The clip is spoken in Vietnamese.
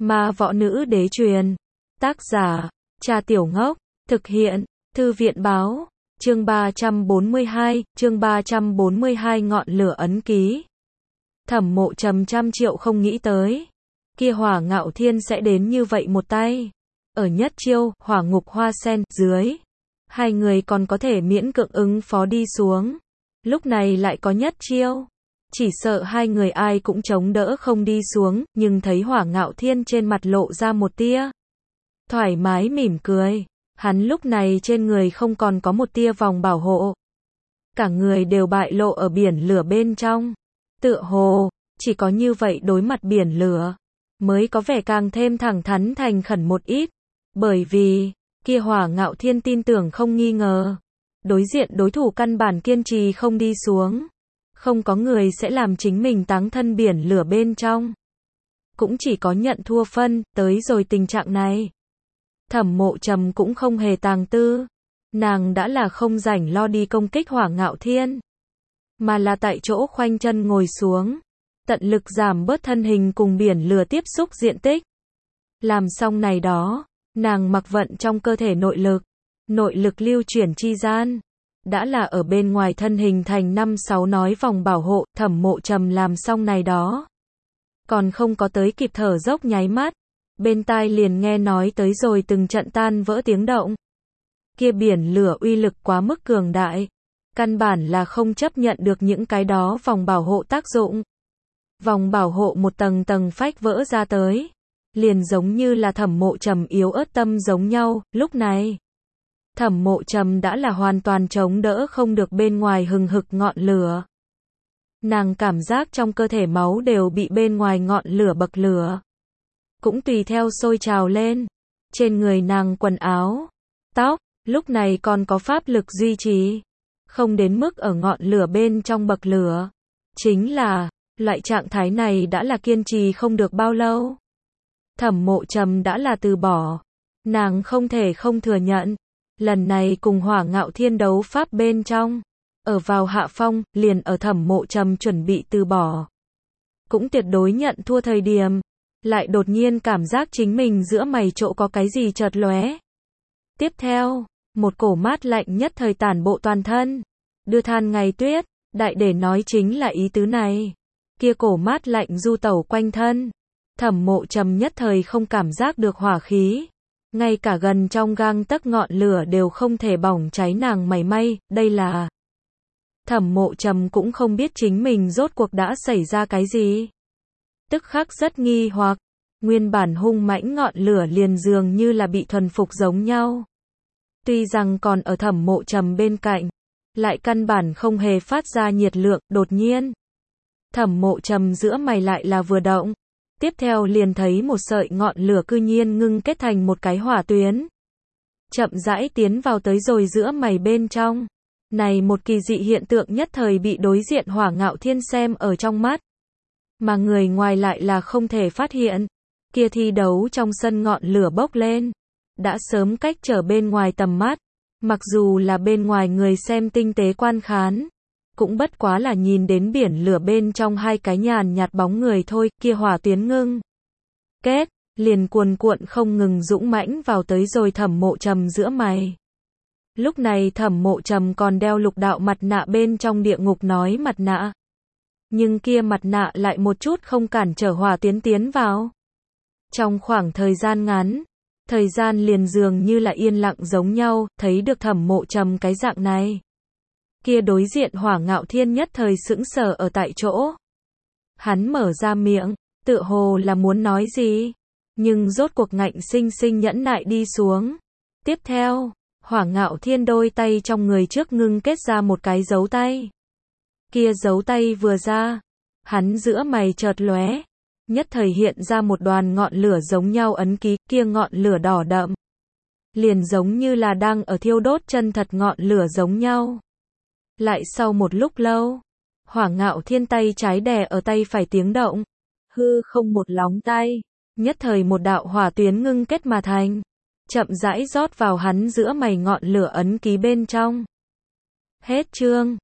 Ma Võ Nữ Đế Truyền. Tác giả, Cha Tiểu Ngốc. Thực hiện, Thư viện Báo. Chương 342 Ngọn Lửa Ấn Ký. Thẩm Mộ Trầm trăm triệu không nghĩ tới. Kia Hỏa Ngạo Thiên sẽ đến như vậy một tay. Ở nhất chiêu, Hỏa Ngục Hoa Sen, dưới. Hai người còn có thể miễn cưỡng ứng phó đi xuống. Lúc này lại có nhất chiêu. Chỉ sợ hai người ai cũng chống đỡ không đi xuống, nhưng thấy Hỏa Ngạo Thiên trên mặt lộ ra một tia thoải mái mỉm cười. Hắn lúc này trên người không còn có một tia vòng bảo hộ. Cả người đều bại lộ ở biển lửa bên trong. Tựa hồ, chỉ có như vậy đối mặt biển lửa, mới có vẻ càng thêm thẳng thắn thành khẩn một ít. Bởi vì, kia Hỏa Ngạo Thiên tin tưởng không nghi ngờ. Đối diện đối thủ căn bản kiên trì không đi xuống. Không có người sẽ làm chính mình táng thân biển lửa bên trong. Cũng chỉ có nhận thua phân, tới rồi tình trạng này. Thẩm Mộ Trầm cũng không hề tàng tư. Nàng đã là không rảnh lo đi công kích Hỏa Ngạo Thiên. Mà là tại chỗ khoanh chân ngồi xuống. Tận lực giảm bớt thân hình cùng biển lửa tiếp xúc diện tích. Làm xong này đó, nàng mặc vận trong cơ thể nội lực. Nội lực lưu chuyển chi gian. Đã là ở bên ngoài thân hình thành 5-6 nói vòng bảo hộ. Thẩm Mộ Trầm làm xong này đó. Còn không có tới kịp thở dốc nháy mắt. Bên tai liền nghe nói tới rồi từng trận tan vỡ tiếng động. Kia biển lửa uy lực quá mức cường đại. Căn bản là không chấp nhận được những cái đó vòng bảo hộ tác dụng. Vòng bảo hộ một tầng tầng phách vỡ ra tới. Liền giống như là Thẩm Mộ Trầm yếu ớt tâm giống nhau, lúc này. Thẩm Mộ Trầm đã là hoàn toàn chống đỡ không được bên ngoài hừng hực ngọn lửa. Nàng cảm giác trong cơ thể máu đều bị bên ngoài ngọn lửa bậc lửa. Cũng tùy theo sôi trào lên. Trên người nàng quần áo, tóc, lúc này còn có pháp lực duy trì. Không đến mức ở ngọn lửa bên trong bậc lửa. Chính là, loại trạng thái này đã là kiên trì không được bao lâu. Thẩm Mộ Trầm đã là từ bỏ. Nàng không thể không thừa nhận. Lần này cùng Hỏa Ngạo Thiên đấu pháp bên trong. Ở vào hạ phong, liền ở Thẩm Mộ Trầm chuẩn bị từ bỏ. Cũng tuyệt đối nhận thua thời điểm. Lại đột nhiên cảm giác chính mình giữa mày chỗ có cái gì chợt lóe. Tiếp theo, một cổ mát lạnh nhất thời tản bộ toàn thân. Đưa than ngày tuyết, đại để nói chính là ý tứ này. Kia cổ mát lạnh du tẩu quanh thân. Thẩm Mộ Trầm nhất thời không cảm giác được hỏa khí. Ngay cả gần trong gang tấc ngọn lửa đều không thể bỏng cháy nàng mảy may, đây là... Thẩm Mộ Trầm cũng không biết chính mình rốt cuộc đã xảy ra cái gì. Tức khắc rất nghi hoặc, nguyên bản hung mãnh ngọn lửa liền dường như là bị thuần phục giống nhau. Tuy rằng còn ở Thẩm Mộ Trầm bên cạnh, lại căn bản không hề phát ra nhiệt lượng, đột nhiên. Thẩm Mộ Trầm giữa mày lại là vừa động, tiếp theo liền thấy một sợi ngọn lửa cư nhiên ngưng kết thành một cái hỏa tuyến. Chậm rãi tiến vào tới rồi giữa mày bên trong. Này một kỳ dị hiện tượng nhất thời bị đối diện Hỏa Ngạo Thiên xem ở trong mắt. Mà người ngoài lại là không thể phát hiện. Kia thi đấu trong sân ngọn lửa bốc lên. Đã sớm cách trở bên ngoài tầm mắt. Mặc dù là bên ngoài người xem tinh tế quan khán. Cũng bất quá là nhìn đến biển lửa bên trong hai cái nhàn nhạt bóng người thôi. Kia hỏa tuyến ngưng kết, liền cuồn cuộn không ngừng dũng mãnh vào tới rồi Thẩm Mộ Trầm giữa mày. Lúc này Thẩm Mộ Trầm còn đeo lục đạo mặt nạ bên trong địa ngục nói mặt nạ. Nhưng kia mặt nạ lại một chút không cản trở hỏa tuyến tiến vào. Trong khoảng thời gian ngắn, thời gian liền dường như là yên lặng giống nhau, thấy được Thẩm Mộ Trầm cái dạng này. Kia đối diện Hỏa Ngạo Thiên nhất thời sững sờ ở tại chỗ. Hắn mở ra miệng, tựa hồ là muốn nói gì, nhưng rốt cuộc ngạnh sinh sinh nhẫn nại đi xuống. Tiếp theo, Hỏa Ngạo Thiên đôi tay trong người trước ngưng kết ra một cái dấu tay. Kia dấu tay vừa ra, hắn giữa mày chợt lóe, nhất thời hiện ra một đoàn ngọn lửa giống nhau ấn ký, kia ngọn lửa đỏ đậm. Liền giống như là đang ở thiêu đốt chân thật ngọn lửa giống nhau. Lại sau một lúc lâu, Hỏa Ngạo Thiên tay trái đè ở tay phải tiếng động. Hư không một lóng tay, nhất thời một đạo hỏa tuyến ngưng kết mà thành. Chậm rãi rót vào hắn giữa mày ngọn lửa ấn ký bên trong. Hết chương.